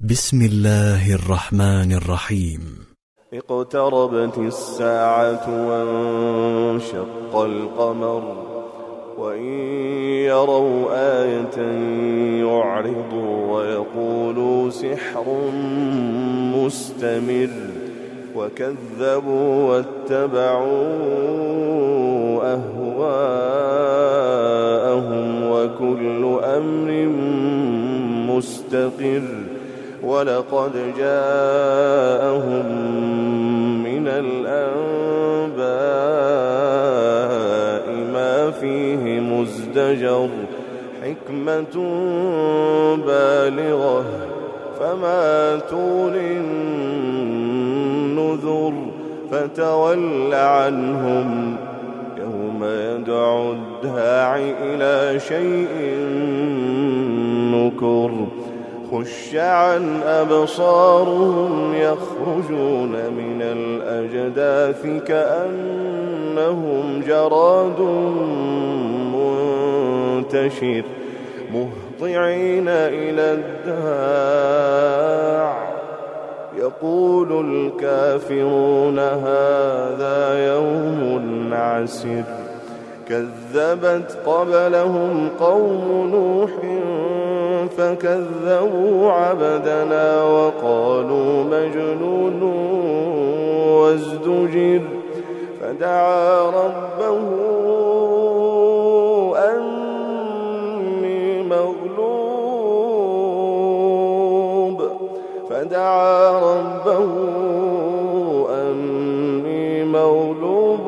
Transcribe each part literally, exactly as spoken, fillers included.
بسم الله الرحمن الرحيم. اقتربت الساعة وانشق القمر وإن يروا آية يعرضوا ويقولوا سحر مستمر وكذبوا واتبعوا أهواءهم وكل أمر مستقر ولقد جاءهم من الأنباء ما فيه مزدجر حكمة بالغة فما تغني النذر فتول عنهم يوم يدعو الداعي إلى شيء نكر خش عن أبصارهم يخرجون من الأجداث كأنهم جراد منتشر مهطعين إلى الداع يقول الكافرون هذا يوم عسر كذبت قبلهم قوم نوح فكذبوا عبدنا وقالوا مجنون وازدجر فدعا ربه أني مغلوب فدعا ربه أني مغلوب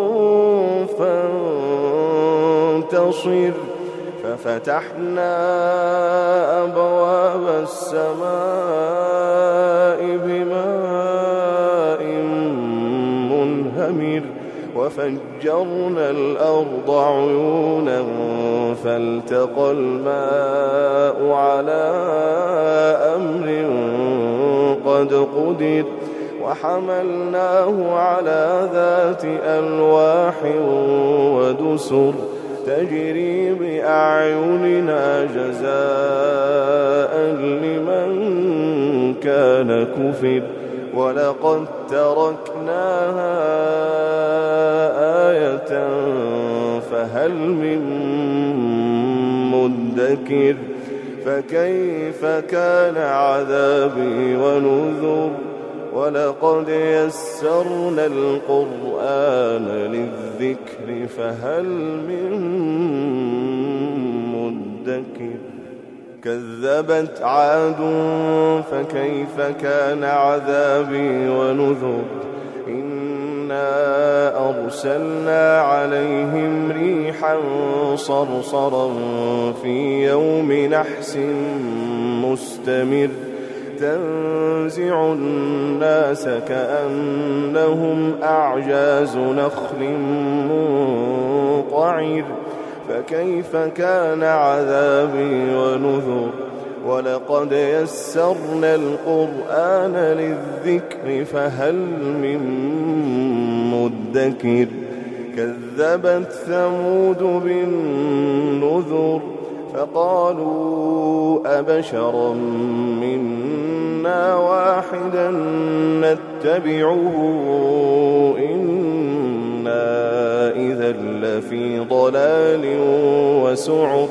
فانتصر ففتحنا أبواب السماء بماء منهمر وفجرنا الأرض عيونا فالتقى الماء على أمر قد قدر وحملناه على ذات ألواح ودسر تجري بأعيننا جزاء لمن كان كفر ولقد تركناها آية فهل من مدكر فكيف كان عذابي ونذر ولقد يسرنا القرآن للذكر فهل من مدكر كذبت عاد فكيف كان عذابي ونذر إنا أرسلنا عليهم ريحا صرصرا في يوم نحس مستمر تنزع الناس كأنهم أعجاز نخل منقعر فكيف كان عذابي ونذر ولقد يسرنا القرآن للذكر فهل من مدكر كذبت ثمود بالنذر فقالوا أبشرا منا واحدا نتبعه إنا إذا لفي ضلال وسعر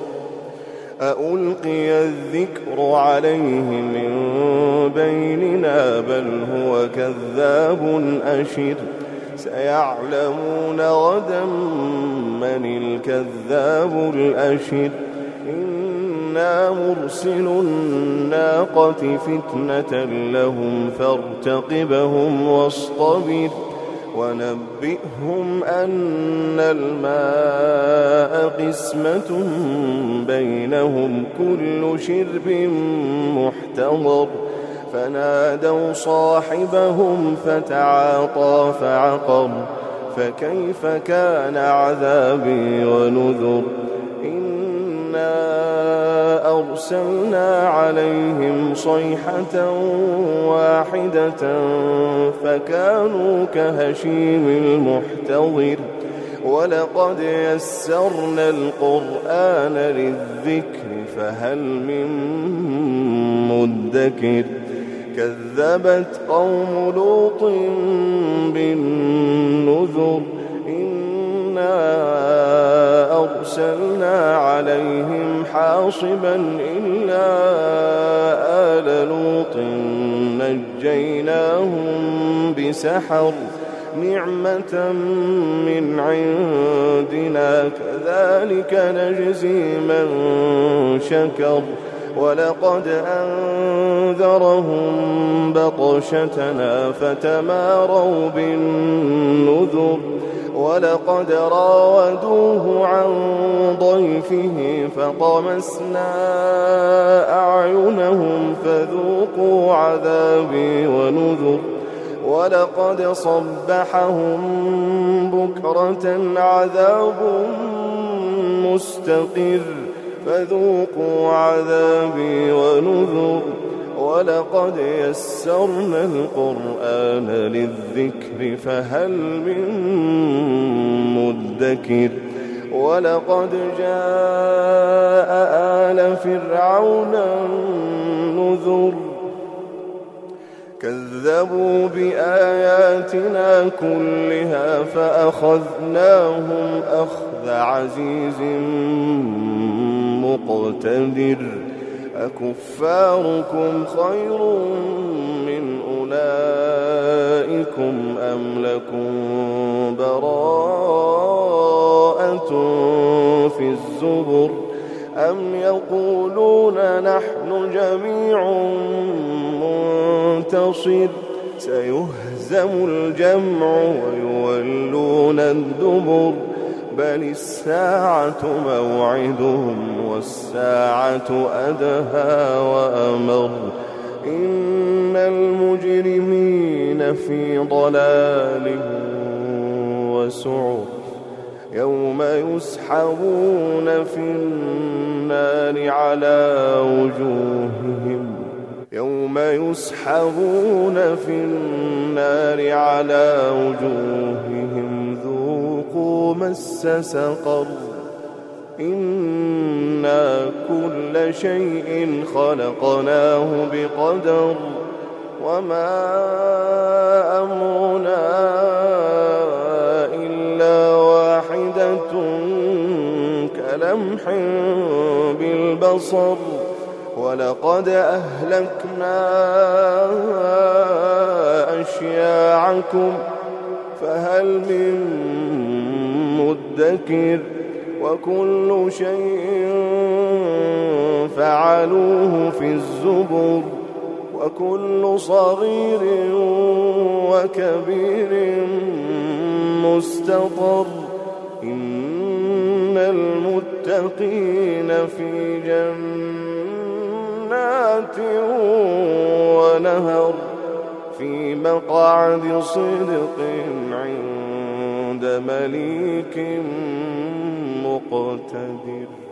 أألقي الذكر عليه من بيننا بل هو كذاب أشر سيعلمون غدا من الكذاب الأشر إنا مرسل الناقة فتنة لهم فارتقبهم واصطبر ونبئهم أن الماء قسمة بينهم كل شرب محتضر فنادوا صاحبهم فتعاطى فعقر فكيف كان عذابي ونذر إنا أرسلنا عليهم صيحة واحدة فكانوا كهشيم المحتضر ولقد يسرنا القرآن للذكر فهل من مدكر كذبت قوم لوط بالنذر إنا أرسلنا عليهم حاصبا إلا آل لوط نجيناهم بسحر نعمة من عندنا كذلك نجزي من شكر ولقد أنذرهم بطشتنا فتماروا بالنذر ولقد راودوه عن ضيفه فطمسنا أعينهم فذوقوا عذابي ونذر ولقد صبحهم بكرة عذاب مستقر فذوقوا عذابي ونذر ولقد يسرنا القرآن للذكر فهل من مدكر ولقد جاء آل فرعون النذر كذبوا بآياتنا كلها فأخذناهم أخذ عزيز مقتدر أكفاركم خير من أولئكم أم لكم براءة في الزبر أم يقولون نحن جميع منتصر سيهزم الجمع ويولون الدبر بل الساعة موعدهم والساعة أدهى وأمر إن المجرمين في ضلال وسعر يوم يسحبون في النار على وجوههم يوم يسحبون في النار على وجوههم ذوقوا مس سقر إنا كل شيء خلقناه بقدر وما أمرنا إلا واحدة كلمح بالبصر ولقد أهلكنا أشياعكم فهل من مدكر وكل شيء فعلوه في الزبر وكل صغير وكبير مستطر إن المتقين في جنات ونهر في مقعد صدق عند مليك مقتدر.